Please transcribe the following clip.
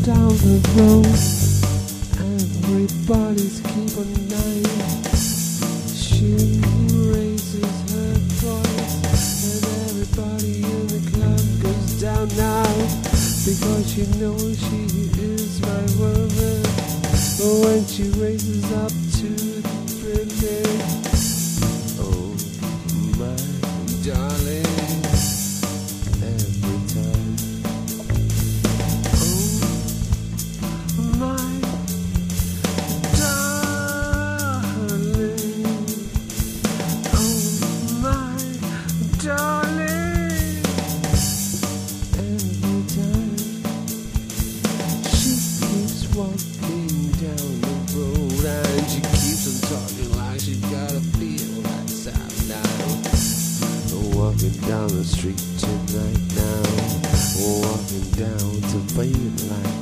down the road. Everybody's keep on dying. She raises her voice, and everybody in the club goes down now, because she knows she is my woman. But when she raises up to the brilliant, oh my darling, every time, oh my darling, oh my darling, every time she keeps walking down the road, and she keeps on talking like she got a feel right side down. Walking down the street tonight now, walking down to fade like